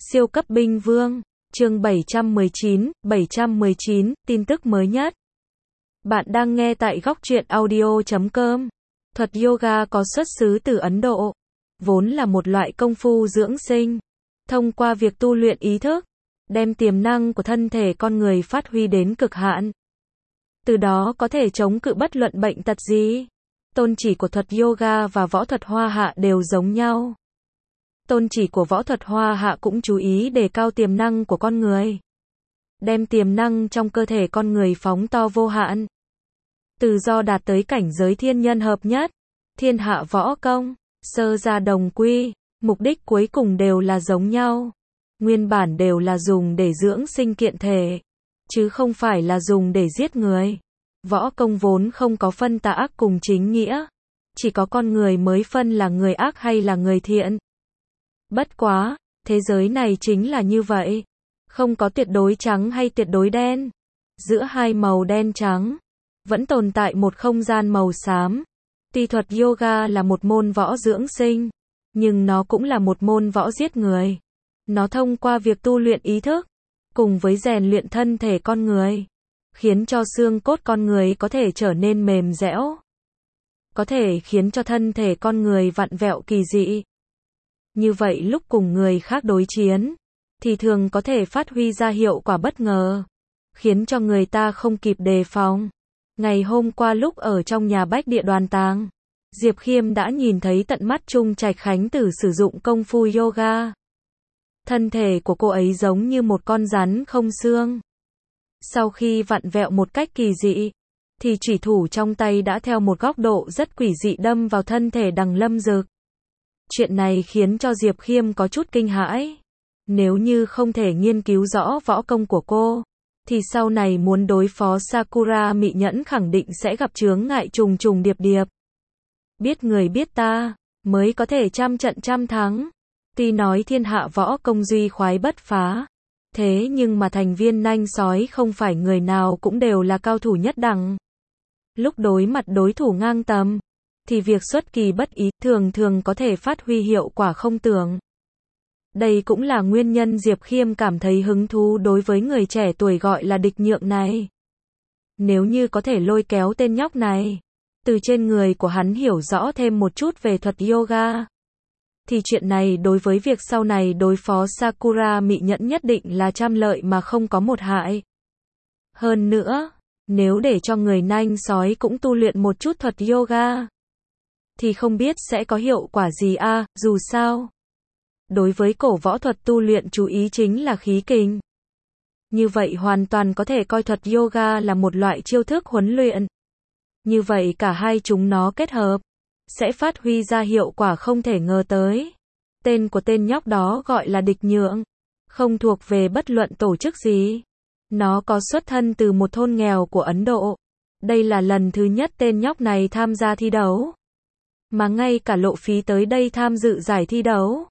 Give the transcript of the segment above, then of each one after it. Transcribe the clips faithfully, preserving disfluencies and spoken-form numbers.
Siêu cấp binh vương, chương bảy trăm mười chín, bảy trăm mười chín, tin tức mới nhất. Bạn đang nghe tại góc truyện audio chấm com. Thuật yoga có xuất xứ từ Ấn Độ, vốn là một loại công phu dưỡng sinh. Thông qua việc tu luyện ý thức, đem tiềm năng của thân thể con người phát huy đến cực hạn. Từ đó có thể chống cự bất luận bệnh tật gì. Tôn chỉ của thuật yoga và võ thuật Hoa Hạ đều giống nhau. Tôn chỉ của võ thuật Hoa Hạ cũng chú ý đề cao tiềm năng của con người. Đem tiềm năng trong cơ thể con người phóng to vô hạn. Từ do đạt tới cảnh giới thiên nhân hợp nhất, thiên hạ võ công, sơ gia đồng quy, mục đích cuối cùng đều là giống nhau. Nguyên bản đều là dùng để dưỡng sinh kiện thể, chứ không phải là dùng để giết người. Võ công vốn không có phân tà ác cùng chính nghĩa, chỉ có con người mới phân là người ác hay là người thiện. Bất quá, thế giới này chính là như vậy. Không có tuyệt đối trắng hay tuyệt đối đen. Giữa hai màu đen trắng, vẫn tồn tại một không gian màu xám. Tuy thuật yoga là một môn võ dưỡng sinh, nhưng nó cũng là một môn võ giết người. Nó thông qua việc tu luyện ý thức, cùng với rèn luyện thân thể con người, khiến cho xương cốt con người có thể trở nên mềm dẻo. Có thể khiến cho thân thể con người vặn vẹo kỳ dị. Như vậy lúc cùng người khác đối chiến, thì thường có thể phát huy ra hiệu quả bất ngờ, khiến cho người ta không kịp đề phòng. Ngày hôm qua lúc ở trong nhà Bách Địa Đoàn Tàng, Diệp Khiêm đã nhìn thấy tận mắt Trung Trạch Khánh Tử sử dụng công phu yoga. Thân thể của cô ấy giống như một con rắn không xương. Sau khi vặn vẹo một cách kỳ dị, thì chủy thủ trong tay đã theo một góc độ rất quỷ dị đâm vào thân thể Đằng Lâm Dực. Chuyện này khiến cho Diệp Khiêm có chút kinh hãi. Nếu như không thể nghiên cứu rõ võ công của cô, thì sau này muốn đối phó Sakura Mị Nhẫn khẳng định sẽ gặp chướng ngại trùng trùng điệp điệp. Biết người biết ta, mới có thể trăm trận trăm thắng. Tuy nói thiên hạ võ công duy khoái bất phá, thế nhưng mà thành viên nanh sói không phải người nào cũng đều là cao thủ nhất đẳng. Lúc đối mặt đối thủ ngang tầm, thì việc xuất kỳ bất ý thường thường có thể phát huy hiệu quả không tưởng. Đây cũng là nguyên nhân Diệp Khiêm cảm thấy hứng thú đối với người trẻ tuổi gọi là địch nhượng này. Nếu như có thể lôi kéo tên nhóc này, từ trên người của hắn hiểu rõ thêm một chút về thuật yoga, thì chuyện này đối với việc sau này đối phó Sakura Mị Nhẫn nhất định là trăm lợi mà không có một hại. Hơn nữa, nếu để cho người nanh sói cũng tu luyện một chút thuật yoga, thì không biết sẽ có hiệu quả gì a, à, dù sao. Đối với cổ võ thuật tu luyện chú ý chính là khí kình. Như vậy hoàn toàn có thể coi thuật yoga là một loại chiêu thức huấn luyện. Như vậy cả hai chúng nó kết hợp, sẽ phát huy ra hiệu quả không thể ngờ tới. Tên của tên nhóc đó gọi là địch nhượng, không thuộc về bất luận tổ chức gì. Nó có xuất thân từ một thôn nghèo của Ấn Độ. Đây là lần thứ nhất tên nhóc này tham gia thi đấu, mà ngay cả lộ phí tới đây tham dự giải thi đấu,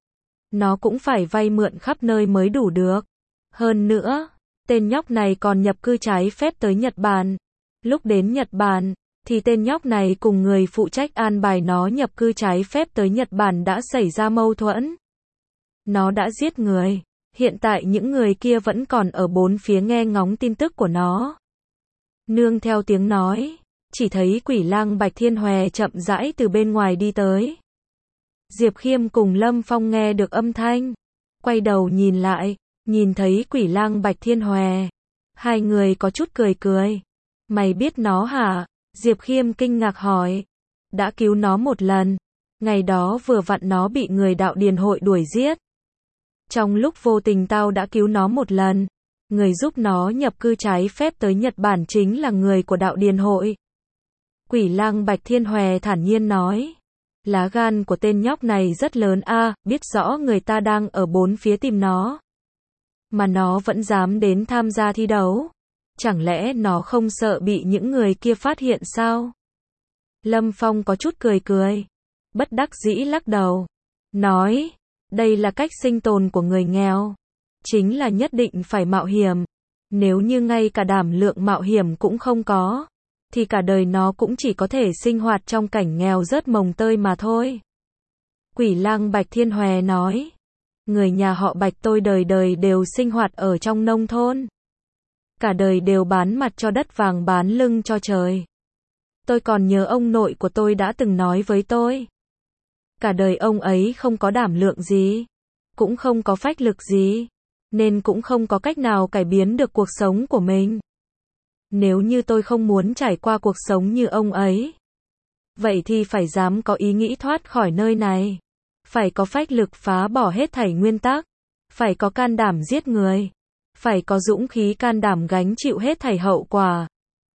nó cũng phải vay mượn khắp nơi mới đủ được. Hơn nữa, tên nhóc này còn nhập cư trái phép tới Nhật Bản. Lúc đến Nhật Bản, thì tên nhóc này cùng người phụ trách an bài nó nhập cư trái phép tới Nhật Bản đã xảy ra mâu thuẫn. Nó đã giết người. Hiện tại những người kia vẫn còn ở bốn phía nghe ngóng tin tức của nó. Nương theo tiếng nói, chỉ thấy Quỷ Lang Bạch Thiên Hòe chậm rãi từ bên ngoài đi tới. Diệp Khiêm cùng Lâm Phong nghe được âm thanh, quay đầu nhìn lại, nhìn thấy Quỷ Lang Bạch Thiên Hòe. Hai người có chút cười cười. Mày biết nó hả? Diệp Khiêm kinh ngạc hỏi. Đã cứu nó một lần. Ngày đó vừa vặn nó bị người đạo điền hội đuổi giết. Trong lúc vô tình tao đã cứu nó một lần. Người giúp nó nhập cư trái phép tới Nhật Bản chính là người của đạo điền hội. Quỷ Lang Bạch Thiên Hòe thản nhiên nói. Lá gan của tên nhóc này rất lớn a, à, biết rõ người ta đang ở bốn phía tìm nó, mà nó vẫn dám đến tham gia thi đấu. Chẳng lẽ nó không sợ bị những người kia phát hiện sao? Lâm Phong có chút cười cười, bất đắc dĩ lắc đầu, nói, đây là cách sinh tồn của người nghèo, chính là nhất định phải mạo hiểm. Nếu như ngay cả đảm lượng mạo hiểm cũng không có, thì cả đời nó cũng chỉ có thể sinh hoạt trong cảnh nghèo rớt mồng tơi mà thôi. Quỷ Lang Bạch Thiên Hòe nói. Người nhà họ Bạch tôi đời đời đều sinh hoạt ở trong nông thôn. Cả đời đều bán mặt cho đất vàng bán lưng cho trời. Tôi còn nhớ ông nội của tôi đã từng nói với tôi. Cả đời ông ấy không có đảm lượng gì, cũng không có phách lực gì, nên cũng không có cách nào cải biến được cuộc sống của mình. Nếu như tôi không muốn trải qua cuộc sống như ông ấy, vậy thì phải dám có ý nghĩ thoát khỏi nơi này. Phải có phách lực phá bỏ hết thảy nguyên tắc. Phải có can đảm giết người. Phải có dũng khí can đảm gánh chịu hết thảy hậu quả.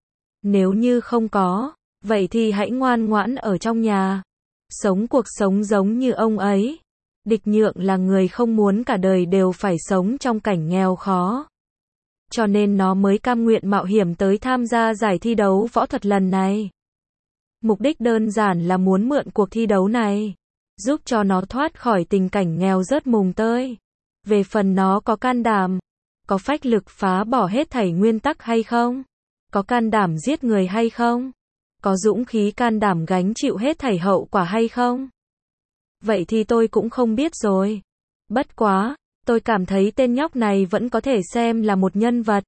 Nếu như không có, vậy thì hãy ngoan ngoãn ở trong nhà. Sống cuộc sống giống như ông ấy. Địch Nhượng là người không muốn cả đời đều phải sống trong cảnh nghèo khó. Cho nên nó mới cam nguyện mạo hiểm tới tham gia giải thi đấu võ thuật lần này. Mục đích đơn giản là muốn mượn cuộc thi đấu này, giúp cho nó thoát khỏi tình cảnh nghèo rớt mùng tơi. Về phần nó có can đảm, có phách lực phá bỏ hết thảy nguyên tắc hay không? Có can đảm giết người hay không? Có dũng khí can đảm gánh chịu hết thảy hậu quả hay không? Vậy thì tôi cũng không biết rồi. Bất quá, tôi cảm thấy tên nhóc này vẫn có thể xem là một nhân vật.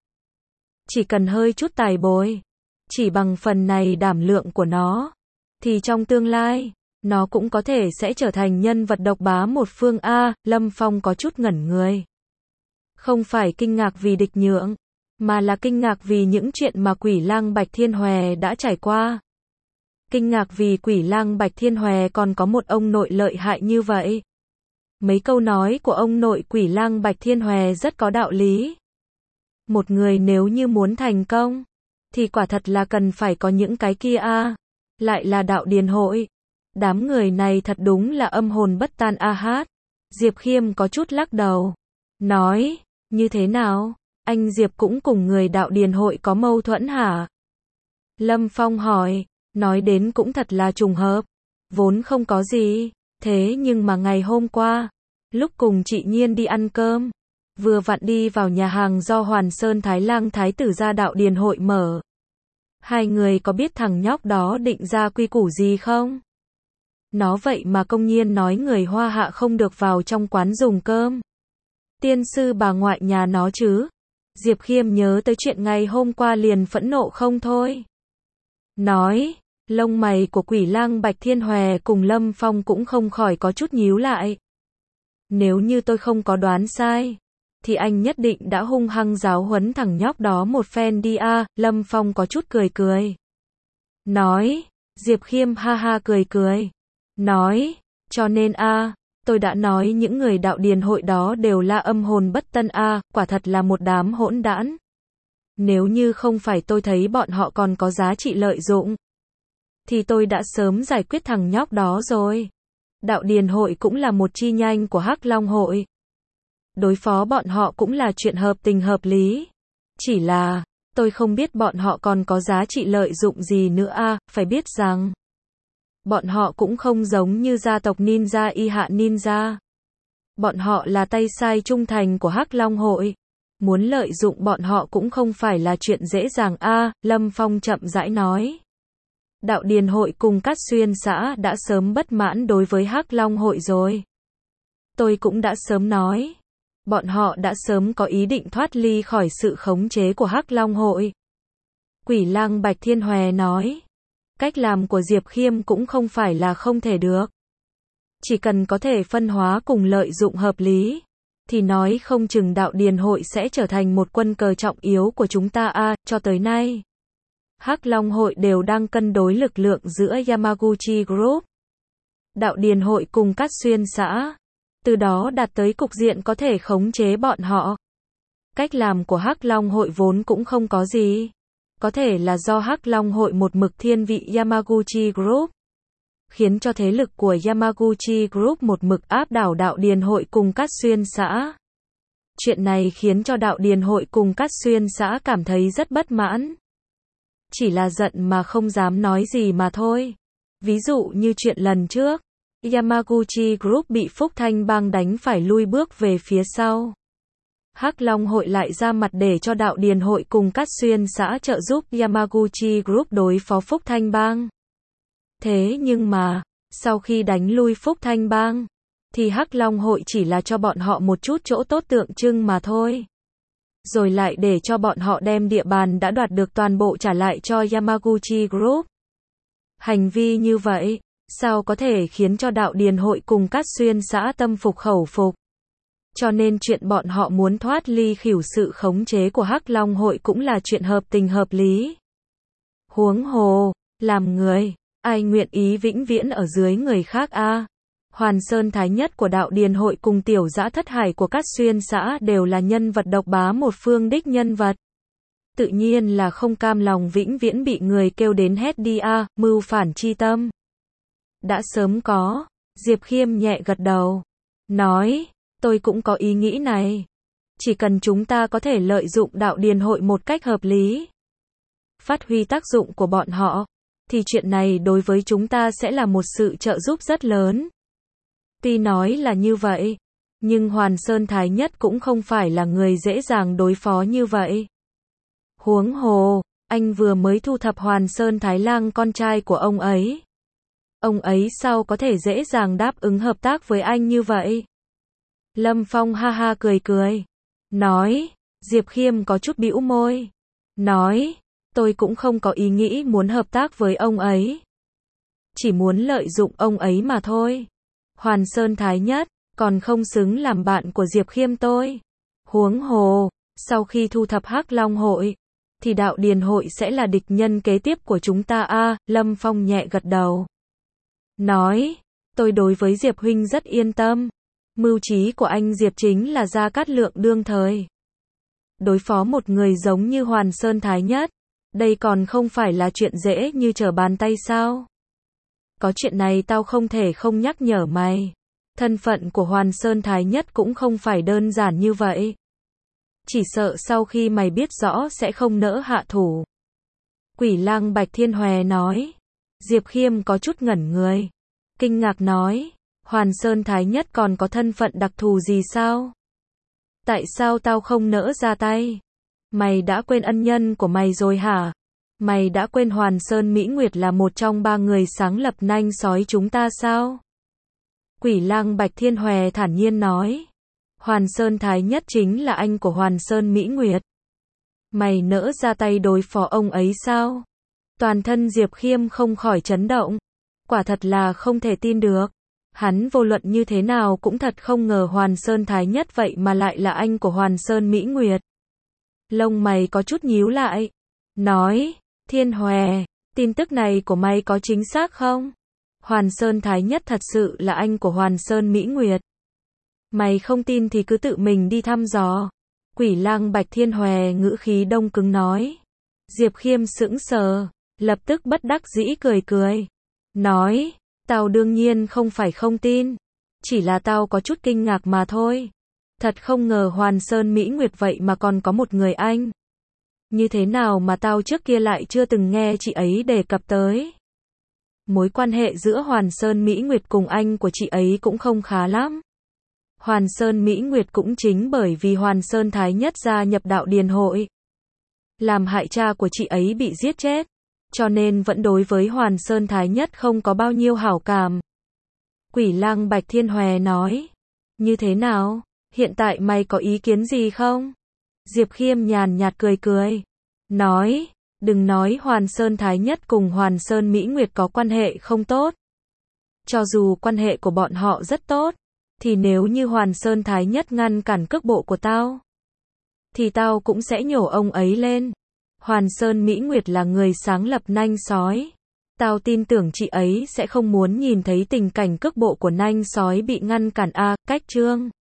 Chỉ cần hơi chút tài bồi, chỉ bằng phần này đảm lượng của nó, thì trong tương lai, nó cũng có thể sẽ trở thành nhân vật độc bá một phương A. Lâm Phong có chút ngẩn người. Không phải kinh ngạc vì Địch Nhượng, mà là kinh ngạc vì những chuyện mà Quỷ Lang Bạch Thiên Hòe đã trải qua. Kinh ngạc vì Quỷ Lang Bạch Thiên Hòe còn có một ông nội lợi hại như vậy. Mấy câu nói của ông nội Quỷ Lang Bạch Thiên Hòe rất có đạo lý. Một người nếu như muốn thành công, thì quả thật là cần phải có những cái kia a. Lại là đạo điền hội. Đám người này thật đúng là âm hồn bất tan a hát. Diệp Khiêm có chút lắc đầu. Nói, như thế nào? Anh Diệp cũng cùng người đạo điền hội có mâu thuẫn hả? Lâm Phong hỏi. Nói đến cũng thật là trùng hợp. Vốn không có gì. Thế nhưng mà ngày hôm qua, lúc cùng chị Nhiên đi ăn cơm, vừa vặn đi vào nhà hàng do Hoàn Sơn Thái Lang Thái tử gia đạo điền hội mở. Hai người có biết thằng nhóc đó định ra quy củ gì không? Nó vậy mà công nhiên nói người Hoa Hạ không được vào trong quán dùng cơm. Tiên sư bà ngoại nhà nó chứ. Diệp Khiêm nhớ tới chuyện ngày hôm qua liền phẫn nộ không thôi. Nói, lông mày của Quỷ Lang Bạch Thiên Hòe cùng Lâm Phong cũng không khỏi có chút nhíu lại. Nếu như tôi không có đoán sai, thì anh nhất định đã hung hăng giáo huấn thằng nhóc đó một phen đi a. Lâm Phong có chút cười cười. Nói, Diệp Khiêm ha ha cười cười. Nói, cho nên a, tôi đã nói những người đạo điền hội đó đều là âm hồn bất tân a, quả thật là một đám hỗn đản. Nếu như không phải tôi thấy bọn họ còn có giá trị lợi dụng, thì tôi đã sớm giải quyết thằng nhóc đó rồi. Đạo điền hội cũng là một chi nhánh của Hắc Long hội. Đối phó bọn họ cũng là chuyện hợp tình hợp lý. Chỉ là, tôi không biết bọn họ còn có giá trị lợi dụng gì nữa a, phải biết rằng, bọn họ cũng không giống như gia tộc ninja y hạ ninja. Bọn họ là tay sai trung thành của Hắc Long hội. Muốn lợi dụng bọn họ cũng không phải là chuyện dễ dàng a. Lâm Phong chậm rãi nói. Đạo điền hội cùng Cát Xuyên xã đã sớm bất mãn đối với Hắc Long hội rồi. Tôi cũng đã sớm nói. Bọn họ đã sớm có ý định thoát ly khỏi sự khống chế của Hắc Long hội. Quỷ Lang Bạch Thiên Hòe nói. Cách làm của Diệp Khiêm cũng không phải là không thể được. Chỉ cần có thể phân hóa cùng lợi dụng hợp lý, thì nói không chừng đạo điền hội sẽ trở thành một quân cờ trọng yếu của chúng ta a. Cho tới nay, Hắc Long hội đều đang cân đối lực lượng giữa Yamaguchi Group, đạo điền hội cùng Cát Xuyên xã, từ đó đạt tới cục diện có thể khống chế bọn họ. Cách làm của Hắc Long hội vốn cũng không có gì, có thể là do Hắc Long hội một mực thiên vị Yamaguchi Group, khiến cho thế lực của Yamaguchi Group một mực áp đảo đạo điền hội cùng Cát Xuyên xã. Chuyện này khiến cho đạo điền hội cùng Cát Xuyên xã cảm thấy rất bất mãn. Chỉ là giận mà không dám nói gì mà thôi. Ví dụ như chuyện lần trước, Yamaguchi Group bị Phúc Thanh Bang đánh phải lui bước về phía sau. Hắc Long hội lại ra mặt để cho đạo điền hội cùng Cát Xuyên xã trợ giúp Yamaguchi Group đối phó Phúc Thanh Bang. Thế nhưng mà, sau khi đánh lui Phúc Thanh Bang, thì Hắc Long hội chỉ là cho bọn họ một chút chỗ tốt tượng trưng mà thôi. Rồi lại để cho bọn họ đem địa bàn đã đoạt được toàn bộ trả lại cho Yamaguchi Group. Hành vi như vậy, sao có thể khiến cho đạo điền hội cùng Cát Xuyên xã tâm phục khẩu phục. Cho nên chuyện bọn họ muốn thoát ly khỉu sự khống chế của Hắc Long hội cũng là chuyện hợp tình hợp lý. Huống hồ, làm người, ai nguyện ý vĩnh viễn ở dưới người khác a? À? Hoàn Sơn Thái Nhất của đạo điền hội cùng Tiểu Dã Thất Hải của Cát Xuyên xã đều là nhân vật độc bá một phương đích nhân vật. Tự nhiên là không cam lòng vĩnh viễn bị người kêu đến hét đi a, à, mưu phản chi tâm. Đã sớm có, Diệp Khiêm nhẹ gật đầu, nói, tôi cũng có ý nghĩ này. Chỉ cần chúng ta có thể lợi dụng đạo điền hội một cách hợp lý, phát huy tác dụng của bọn họ, thì chuyện này đối với chúng ta sẽ là một sự trợ giúp rất lớn. Tuy nói là như vậy, nhưng Hoàn Sơn Thái Nhất cũng không phải là người dễ dàng đối phó như vậy. Huống hồ, anh vừa mới thu thập Hoàn Sơn Thái Lang con trai của ông ấy. Ông ấy sao có thể dễ dàng đáp ứng hợp tác với anh như vậy? Lâm Phong ha ha cười cười, nói, Diệp Khiêm có chút bĩu môi, nói, tôi cũng không có ý nghĩ muốn hợp tác với ông ấy. Chỉ muốn lợi dụng ông ấy mà thôi. Hoàn Sơn Thái Nhất, còn không xứng làm bạn của Diệp Khiêm tôi. Huống hồ, sau khi thu thập Hắc Long hội, thì đạo điền hội sẽ là địch nhân kế tiếp của chúng ta a. À, Lâm Phong nhẹ gật đầu, nói, tôi đối với Diệp huynh rất yên tâm. Mưu trí của anh Diệp chính là Gia Cát Lượng đương thời. Đối phó một người giống như Hoàn Sơn Thái Nhất, đây còn không phải là chuyện dễ như trở bàn tay sao? Có chuyện này tao không thể không nhắc nhở mày. Thân phận của Hoàn Sơn Thái Nhất cũng không phải đơn giản như vậy. Chỉ sợ sau khi mày biết rõ sẽ không nỡ hạ thủ. Quỷ lang Bạch Thiên Hòe nói. Diệp Khiêm có chút ngẩn người, kinh ngạc nói, Hoàn Sơn Thái Nhất còn có thân phận đặc thù gì sao? Tại sao tao không nỡ ra tay? Mày đã quên ân nhân của mày rồi hả? Mày đã quên Hoàn Sơn Mỹ Nguyệt là một trong ba người sáng lập nanh sói chúng ta sao? Quỷ lang Bạch Thiên Hòe thản nhiên nói, Hoàn Sơn Thái Nhất chính là anh của Hoàn Sơn Mỹ Nguyệt. Mày nỡ ra tay đối phó ông ấy sao? Toàn thân Diệp Khiêm không khỏi chấn động. Quả thật là không thể tin được. Hắn vô luận như thế nào cũng thật không ngờ Hoàn Sơn Thái Nhất vậy mà lại là anh của Hoàn Sơn Mỹ Nguyệt. Lông mày có chút nhíu lại. Nói, Thiên Hòe, tin tức này của mày có chính xác không? Hoàn Sơn Thái Nhất thật sự là anh của Hoàn Sơn Mỹ Nguyệt. Mày không tin thì cứ tự mình đi thăm dò. Quỷ lang Bạch Thiên Hòe ngữ khí đông cứng nói. Diệp Khiêm sững sờ, lập tức bất đắc dĩ cười cười. Nói, tao đương nhiên không phải không tin. Chỉ là tao có chút kinh ngạc mà thôi. Thật không ngờ Hoàn Sơn Mỹ Nguyệt vậy mà còn có một người anh. Như thế nào mà tao trước kia lại chưa từng nghe chị ấy đề cập tới. Mối quan hệ giữa Hoàn Sơn Mỹ Nguyệt cùng anh của chị ấy cũng không khá lắm. Hoàn Sơn Mỹ Nguyệt cũng chính bởi vì Hoàn Sơn Thái Nhất gia nhập đạo điền hội, làm hại cha của chị ấy bị giết chết, cho nên vẫn đối với Hoàn Sơn Thái Nhất không có bao nhiêu hảo cảm. Quỷ lang Bạch Thiên Hòe nói, như thế nào, hiện tại mày có ý kiến gì không? Diệp Khiêm nhàn nhạt cười cười, nói, đừng nói Hoàn Sơn Thái Nhất cùng Hoàn Sơn Mỹ Nguyệt có quan hệ không tốt. Cho dù quan hệ của bọn họ rất tốt, thì nếu như Hoàn Sơn Thái Nhất ngăn cản cước bộ của tao, thì tao cũng sẽ nhổ ông ấy lên. Hoàn Sơn Mỹ Nguyệt là người sáng lập nanh sói. Tao tin tưởng chị ấy sẽ không muốn nhìn thấy tình cảnh cước bộ của nanh sói bị ngăn cản a. Cách chương